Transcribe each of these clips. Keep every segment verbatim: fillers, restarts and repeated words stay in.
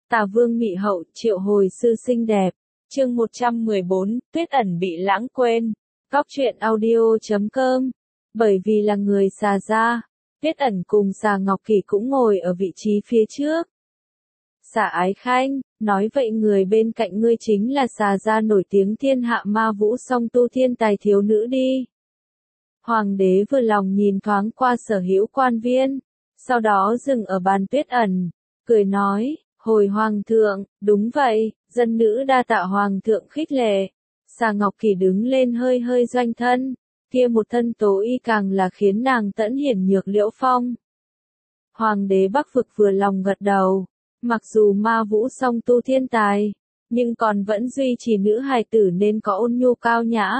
Tả Vương Mị Hậu triệu hồi sư xinh đẹp. Chương một trăm mười bốn, Tuyết ẩn bị lãng quên. Góc truyện audio chấm com. Bởi vì là người Xà gia, Tuyết ẩn cùng Xà Ngọc Kỳ cũng ngồi ở vị trí phía trước. Xà Ái Khanh, nói vậy người bên cạnh ngươi chính là Xà gia nổi tiếng thiên hạ ma vũ song tu thiên tài thiếu nữ đi. Hoàng đế vừa lòng nhìn thoáng qua sở hữu quan viên, sau đó dừng ở bàn Tuyết ẩn, cười nói, hồi hoàng thượng, đúng vậy, dân nữ đa tạ hoàng thượng khích lệ. Xà Ngọc Kỳ đứng lên hơi hơi doanh thân, kia một thân tố y càng là khiến nàng tẫn hiển nhược liễu phong. Hoàng đế Bắc Vực vừa lòng gật đầu, mặc dù ma vũ song tu thiên tài, nhưng còn vẫn duy trì nữ hài tử nên có ôn nhu cao nhã.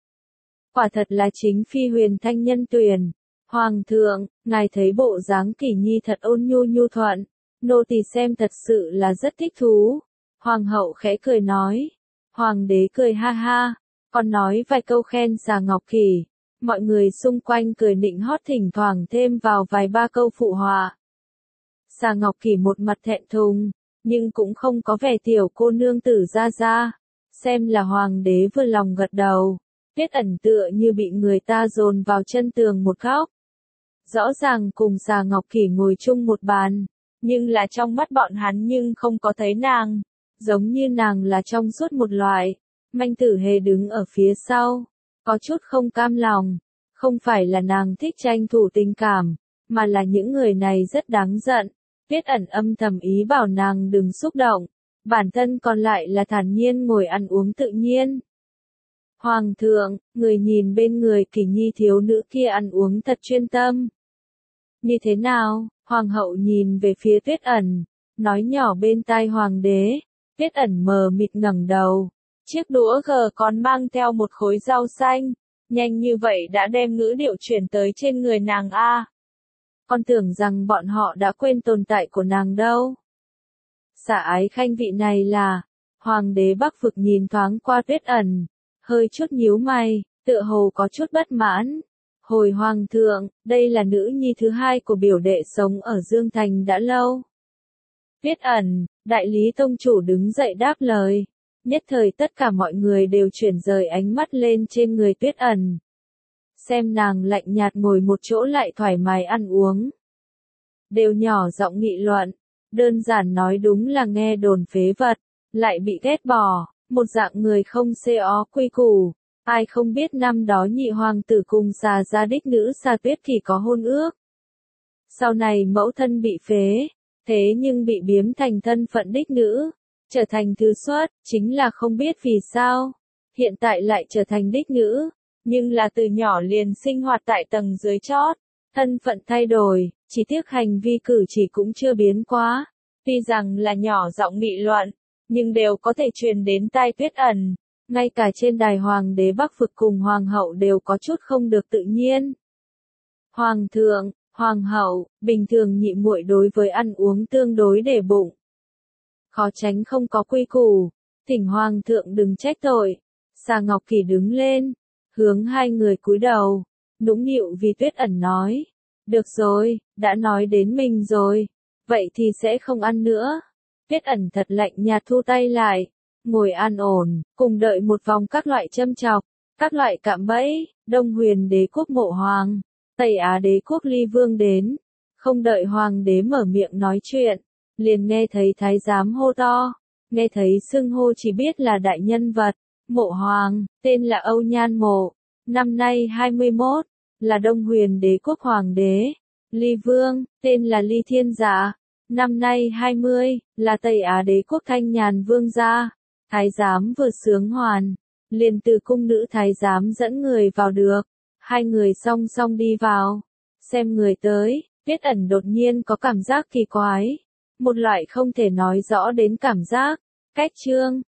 Quả thật là chính phi huyền thanh nhân tuyển. Hoàng thượng, ngài thấy bộ dáng Kỳ nhi thật ôn nhu nhu thuận, nô tỳ xem thật sự là rất thích thú. Hoàng hậu khẽ cười nói. Hoàng đế cười ha ha, còn nói vài câu khen Xà Ngọc Kỳ. Mọi người xung quanh cười nịnh hót, thỉnh thoảng thêm vào vài ba câu phụ họa. Xà Ngọc Kỳ một mặt thẹn thùng, nhưng cũng không có vẻ tiểu cô nương tử ra ra. Xem là hoàng đế vừa lòng gật đầu. Tuyết ẩn tựa như bị người ta dồn vào chân tường một góc. Rõ ràng cùng Xà Ngọc Kỳ ngồi chung một bàn, nhưng là trong mắt bọn hắn nhưng không có thấy nàng, giống như nàng là trong suốt một loại. Manh Tử Hề đứng ở phía sau, có chút không cam lòng, không phải là nàng thích tranh thủ tình cảm, mà là những người này rất đáng giận. Tuyết ẩn âm thầm ý bảo nàng đừng xúc động, bản thân còn lại là thản nhiên ngồi ăn uống tự nhiên. Hoàng thượng, người nhìn bên người Kỳ nhi thiếu nữ kia ăn uống thật chuyên tâm. Như thế nào? Hoàng hậu nhìn về phía Tuyết ẩn, nói nhỏ bên tai hoàng đế. Tuyết ẩn mờ mịt ngẩng đầu, chiếc đũa gờ còn mang theo một khối rau xanh, nhanh như vậy đã đem ngữ điệu chuyển tới trên người nàng a. Con tưởng rằng bọn họ đã quên tồn tại của nàng đâu. Xà Ái Khanh vị này là, hoàng đế Bắc Vực nhìn thoáng qua Tuyết ẩn, hơi chút nhíu mày, tựa hồ có chút bất mãn. Hồi hoàng thượng, đây là nữ nhi thứ hai của biểu đệ sống ở Dương Thành đã lâu. Tuyết ẩn, đại lý tông chủ đứng dậy đáp lời. Nhất thời tất cả mọi người đều chuyển rời ánh mắt lên trên người Tuyết ẩn. Xem nàng lạnh nhạt ngồi một chỗ lại thoải mái ăn uống. Đều nhỏ giọng nghị luận, đơn giản nói đúng là nghe đồn phế vật, lại bị ghét bỏ, một dạng người không xê ó quy củ. Ai không biết năm đó nhị hoàng tử cùng Xà gia đích nữ Xà Tuyết Kỳ có hôn ước. Sau này mẫu thân bị phế, thế nhưng bị biếm thành thân phận đích nữ, trở thành thứ xuất, chính là không biết vì sao. Hiện tại lại trở thành đích nữ, nhưng là từ nhỏ liền sinh hoạt tại tầng dưới chót, thân phận thay đổi, chỉ tiếc hành vi cử chỉ cũng chưa biến quá. Tuy rằng là nhỏ giọng nghị luận, nhưng đều có thể truyền đến tai Tuyết ẩn. Ngay cả trên đài hoàng đế Bắc Vực cùng hoàng hậu đều có chút không được tự nhiên. Hoàng thượng, hoàng hậu, bình thường nhị muội đối với ăn uống tương đối để bụng, khó tránh không có quy củ, thỉnh hoàng thượng đừng trách tội. Xà Ngọc Kỳ đứng lên, hướng hai người cúi đầu, nũng nịu vì Tuyết ẩn nói, được rồi, đã nói đến mình rồi, vậy thì sẽ không ăn nữa. Tuyết ẩn thật lạnh nhạt thu tay lại, ngồi an ổn, cùng đợi một vòng các loại châm chọc, các loại cạm bẫy. Đông Huyền đế quốc Mộ Hoàng, Tây Á đế quốc Ly Vương đến, không đợi hoàng đế mở miệng nói chuyện, liền nghe thấy thái giám hô to, nghe thấy xưng hô chỉ biết là đại nhân vật. Mộ Hoàng, tên là Âu Nhan Mộ, năm nay hai mươi mốt, là Đông Huyền đế quốc hoàng đế. Ly Vương, tên là Ly Thiên Giả, năm nay hai mươi, là Tây Á đế quốc Thanh Nhàn Vương gia. Thái giám vừa sướng hoàn, liền từ cung nữ thái giám dẫn người vào được. Hai người song song đi vào, xem người tới. Tuyết ẩn đột nhiên có cảm giác kỳ quái, một loại không thể nói rõ đến cảm giác. Cách trương,